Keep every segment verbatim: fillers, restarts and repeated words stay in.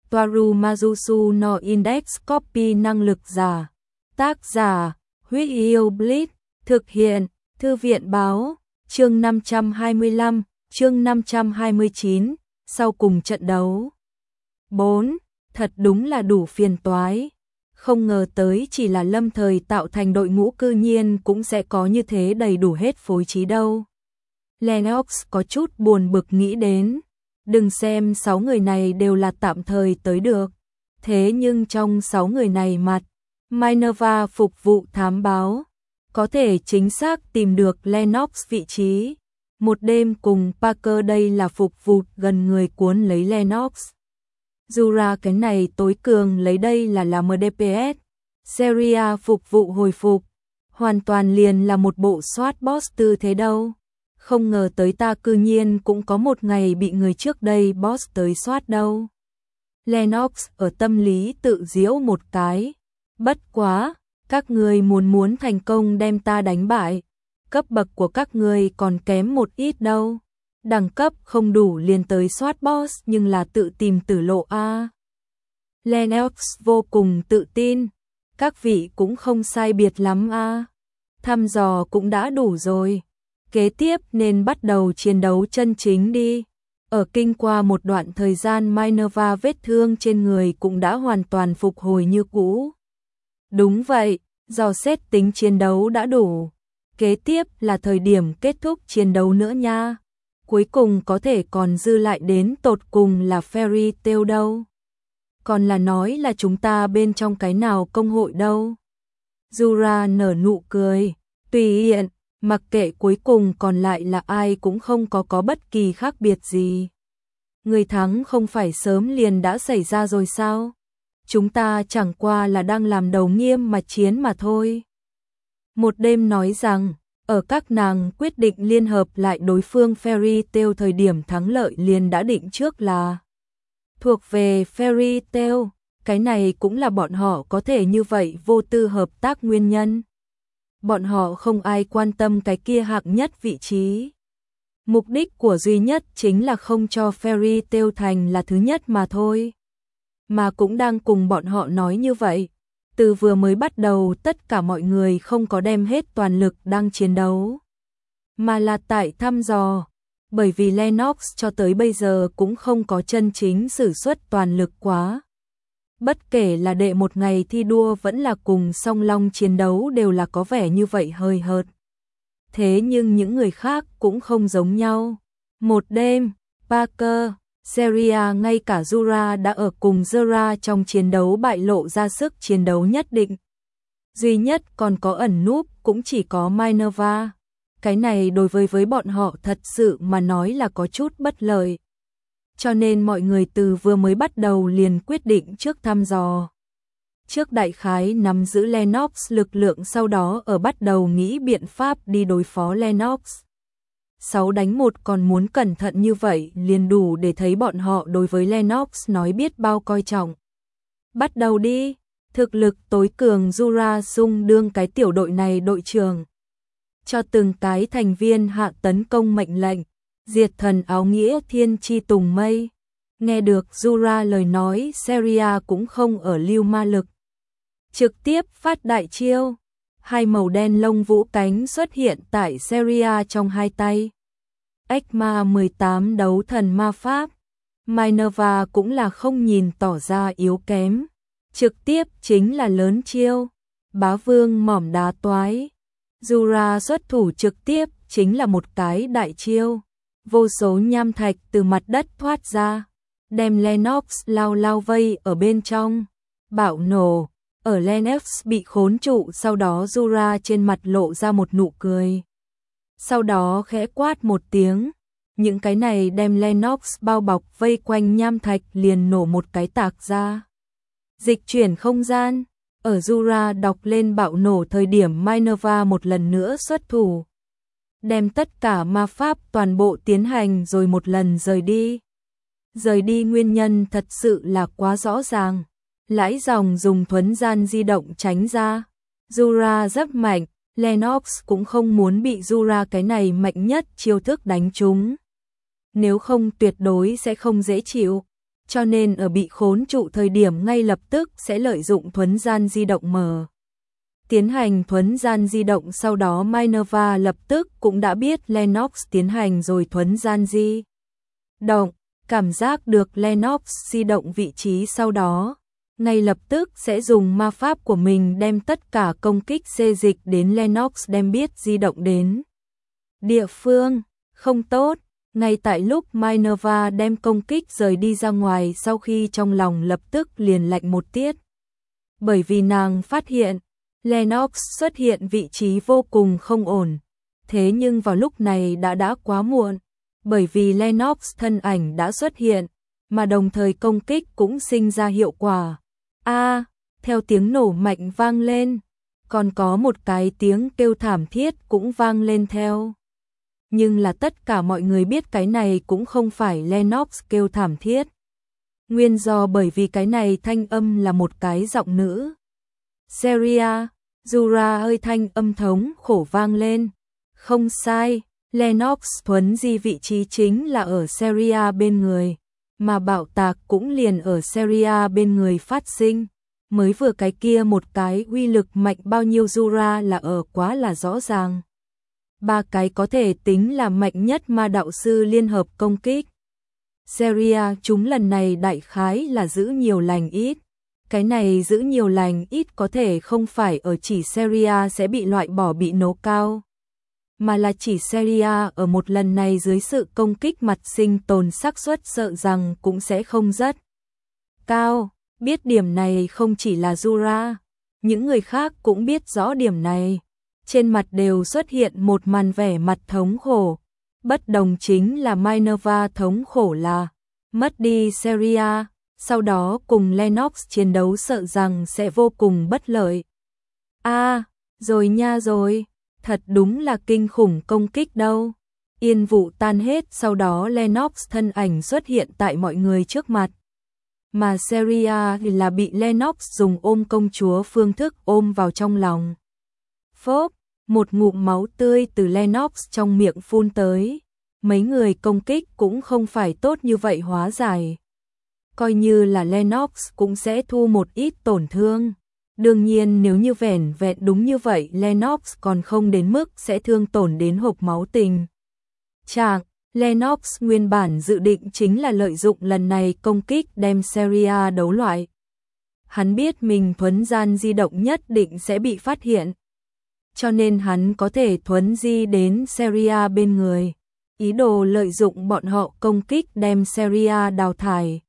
Toaru Majusu no Index Copy năng lực giả. Tác giả, Huyết Yêu Blitz, thực hiện, Thư viện báo, chương năm trăm hai mươi lăm, chương năm trăm hai mươi chín, sau cùng trận đấu. bốn. Thật đúng là đủ phiền toái. Không ngờ tới chỉ là lâm thời tạo thành đội ngũ cư nhiên cũng sẽ có như thế đầy đủ hết phối trí đâu. Lennox có chút buồn bực nghĩ đến. Đừng xem sáu người này đều là tạm thời tới được. Thế nhưng trong sáu người này mặt, Minerva phục vụ thám báo. Có thể chính xác tìm được Lennox vị trí. Một đêm cùng Parker đây là phục vụ gần người cuốn lấy Lennox. Dù ra cái này tối cường lấy đây là làm đê pê ét. Seria phục vụ hồi phục. Hoàn toàn liền là một bộ soát boss tư thế đâu. Không ngờ tới ta cư nhiên cũng có một ngày bị người trước đây boss tới soát đâu. Lennox ở tâm lý tự giễu một cái. Bất quá, các người muốn muốn thành công đem ta đánh bại. Cấp bậc của các người còn kém một ít đâu. Đẳng cấp không đủ liền tới soát boss nhưng là tự tìm tử lộ a. Lennox vô cùng tự tin. Các vị cũng không sai biệt lắm a. Thăm dò cũng đã đủ rồi. Kế tiếp nên bắt đầu chiến đấu chân chính đi. Ở kinh qua một đoạn thời gian Minerva vết thương trên người cũng đã hoàn toàn phục hồi như cũ. Đúng vậy, do xét tính chiến đấu đã đủ. Kế tiếp là thời điểm kết thúc chiến đấu nữa nha. Cuối cùng có thể còn dư lại đến tột cùng là Fairy Tail đâu. Còn là nói là chúng ta bên trong cái nào công hội đâu. Zura nở nụ cười. Tùy hiện, mặc kệ cuối cùng còn lại là ai cũng không có có bất kỳ khác biệt gì. Người thắng không phải sớm liền đã xảy ra rồi sao? Chúng ta chẳng qua là đang làm đầu nghiêm mà chiến mà thôi. Một đêm nói rằng, ở các nàng quyết định liên hợp lại đối phương Fairy Tail thời điểm thắng lợi liền đã định trước là thuộc về Fairy Tail, cái này cũng là bọn họ có thể như vậy vô tư hợp tác nguyên nhân. Bọn họ không ai quan tâm cái kia hạng nhất vị trí. Mục đích của duy nhất chính là không cho Fairy Tail thành là thứ nhất mà thôi. Mà cũng đang cùng bọn họ nói như vậy. Từ vừa mới bắt đầu tất cả mọi người không có đem hết toàn lực đang chiến đấu. Mà là tại thăm dò. Bởi vì Lennox cho tới bây giờ cũng không có chân chính sử xuất toàn lực quá. Bất kể là đệ một ngày thi đua vẫn là cùng song long chiến đấu đều là có vẻ như vậy hơi hợt. Thế nhưng những người khác cũng không giống nhau. Một đêm, Parker, Seria ngay cả Zura đã ở cùng Zera trong chiến đấu bại lộ ra sức chiến đấu nhất định. Duy nhất còn có ẩn núp cũng chỉ có Minerva. Cái này đối với với bọn họ thật sự mà nói là có chút bất lợi. Cho nên mọi người từ vừa mới bắt đầu liền quyết định trước thăm dò. Trước đại khái nắm giữ Lennox lực lượng sau đó ở bắt đầu nghĩ biện pháp đi đối phó Lennox. sáu đánh một còn muốn cẩn thận như vậy liền đủ để thấy bọn họ đối với Lennox nói biết bao coi trọng. Bắt đầu đi, thực lực tối cường Zura xung đương cái tiểu đội này đội trưởng. Cho từng cái thành viên hạ tấn công mệnh lệnh, diệt thần áo nghĩa thiên chi tùng mây. Nghe được Zura lời nói Seria cũng không ở lưu ma lực. Trực tiếp phát đại chiêu. Hai màu đen lông vũ cánh xuất hiện tại Seria trong hai tay. Ekma mười tám đấu thần ma pháp. Minerva cũng là không nhìn tỏ ra yếu kém. Trực tiếp chính là lớn chiêu. Bá vương mỏm đá toái. Zura xuất thủ trực tiếp chính là một cái đại chiêu. Vô số nham thạch từ mặt đất thoát ra. Đem Lennox lao lao vây ở bên trong. Bạo nổ. Ở Lennox bị khốn trụ sau đó Zura trên mặt lộ ra một nụ cười. Sau đó khẽ quát một tiếng. Những cái này đem Lennox bao bọc vây quanh nham thạch liền nổ một cái tạc ra. Dịch chuyển không gian. Ở Zura đọc lên bạo nổ thời điểm Minerva một lần nữa xuất thủ. Đem tất cả ma pháp toàn bộ tiến hành rồi một lần rời đi. Rời đi nguyên nhân thật sự là quá rõ ràng. Lãi dòng dùng thuấn gian di động tránh ra. Zura rất mạnh, Lennox cũng không muốn bị Zura cái này mạnh nhất chiêu thức đánh trúng. Nếu không tuyệt đối sẽ không dễ chịu. cho nên ở bị khốn trụ thời điểm ngay lập tức sẽ lợi dụng thuấn gian di động mở. Tiến hành thuấn gian di động, sau đó Minerva lập tức cũng đã biết Lennox tiến hành rồi thuấn gian di động, cảm giác được Lennox di động vị trí, sau đó ngay lập tức sẽ dùng ma pháp của mình đem tất cả công kích xê dịch đến Lennox, đem biết di động đến địa phương không tốt. Ngay tại lúc Minerva đem công kích rời đi ra ngoài, sau khi trong lòng lập tức liền lạnh một tiết. Bởi vì nàng phát hiện Lennox xuất hiện vị trí vô cùng không ổn. Thế nhưng vào lúc này đã đã quá muộn, bởi vì Lennox thân ảnh đã xuất hiện, mà đồng thời công kích cũng sinh ra hiệu quả. A, theo tiếng nổ mạnh vang lên, còn có một cái tiếng kêu thảm thiết cũng vang lên theo. Nhưng là tất cả mọi người biết cái này cũng không phải Lennox kêu thảm thiết. Nguyên do bởi vì cái này thanh âm là một cái giọng nữ. Seria, Jura ơi, thanh âm thống khổ vang lên. Không sai, Lennox thuấn di vị trí chính là ở Seria bên người, mà bạo tạc cũng liền ở Seria bên người phát sinh. Mới vừa cái kia một cái uy lực mạnh bao nhiêu Jura là ở quá là rõ ràng. Ba cái có thể tính là mạnh nhất ma đạo sư liên hợp công kích. Seria chúng lần này đại khái là giữ nhiều lành ít. Cái này giữ nhiều lành ít có thể không phải ở chỉ Seria sẽ bị loại bỏ, bị nấu cao, mà là chỉ Seria ở một lần này dưới sự công kích mặt sinh tồn xác suất sợ rằng cũng sẽ không rất cao. Biết điểm này không chỉ là Jura, những người khác cũng biết rõ điểm này. Trên mặt đều xuất hiện một màn vẻ mặt thống khổ. Bất đồng chính là Minerva thống khổ là mất đi Seria, sau đó cùng Lennox chiến đấu sợ rằng sẽ vô cùng bất lợi. A, à, rồi nha rồi, thật đúng là kinh khủng công kích đâu. Yên vụ tan hết, sau đó Lennox thân ảnh xuất hiện tại mọi người trước mặt. Mà Seria thì là bị Lennox dùng ôm công chúa phương thức ôm vào trong lòng. Phốp, một ngụm máu tươi từ Lennox trong miệng phun tới. Mấy người công kích cũng không phải tốt như vậy hóa giải. Coi như là Lennox cũng sẽ thu một ít tổn thương. Đương nhiên nếu như vẻn vẹn đúng như vậy, Lennox còn không đến mức sẽ thương tổn đến hộc máu tình trạng. Lennox nguyên bản dự định chính là lợi dụng lần này công kích đem Seria đấu loại. Hắn biết mình thuấn gian di động nhất định sẽ bị phát hiện, cho nên hắn có thể thuấn di đến Seria bên người, ý đồ lợi dụng bọn họ công kích đem Seria đào thải.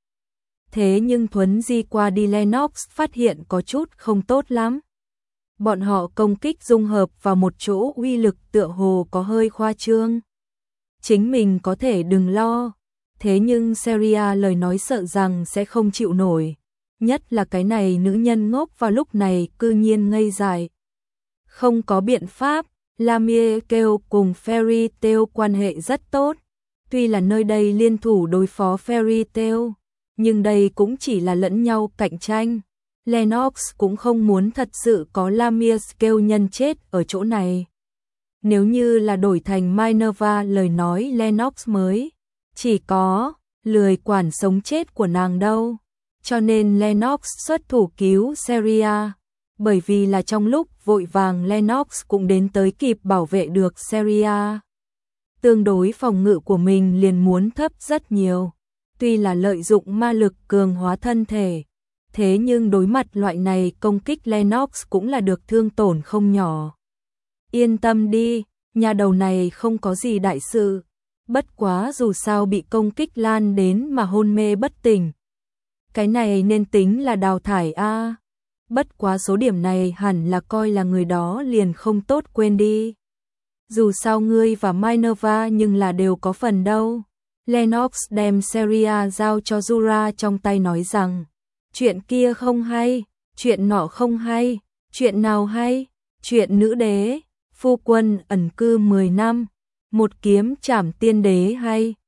Thế nhưng thuấn di qua đi Lennox phát hiện có chút không tốt lắm. Bọn họ công kích dung hợp vào một chỗ, uy lực tựa hồ có hơi khoa trương. Chính mình có thể đừng lo, thế nhưng Seria lời nói sợ rằng sẽ không chịu nổi. Nhất là cái này nữ nhân ngốc vào lúc này cư nhiên ngây dại. Không có biện pháp, Lamia kêu cùng Fairy Tail quan hệ rất tốt. Tuy là nơi đây liên thủ đối phó Fairy Tail, nhưng đây cũng chỉ là lẫn nhau cạnh tranh. Lennox cũng không muốn thật sự có Lamia kêu nhân chết ở chỗ này. Nếu như là đổi thành Minerva lời nói, Lennox mới chỉ có lười quản sống chết của nàng đâu. Cho nên Lennox xuất thủ cứu Seria. Bởi vì là trong lúc vội vàng Lennox cũng đến tới kịp bảo vệ được Seria. Tương đối phòng ngự của mình liền muốn thấp rất nhiều. Tuy là lợi dụng ma lực cường hóa thân thể, thế nhưng đối mặt loại này công kích Lennox cũng là được thương tổn không nhỏ. Yên tâm đi, nhà đầu này không có gì đại sự. Bất quá dù sao bị công kích lan đến mà hôn mê bất tỉnh. Cái này nên tính là đào thải a. Bất quá số điểm này hẳn là coi là người đó liền không tốt quên đi. Dù sao ngươi và Minerva nhưng là đều có phần đâu. Lennox đem Seria giao cho Jura trong tay nói rằng, chuyện kia không hay, chuyện nọ không hay, chuyện nào hay, chuyện nữ đế, phu quân ẩn cư mười năm, một kiếm trảm tiên đế hay.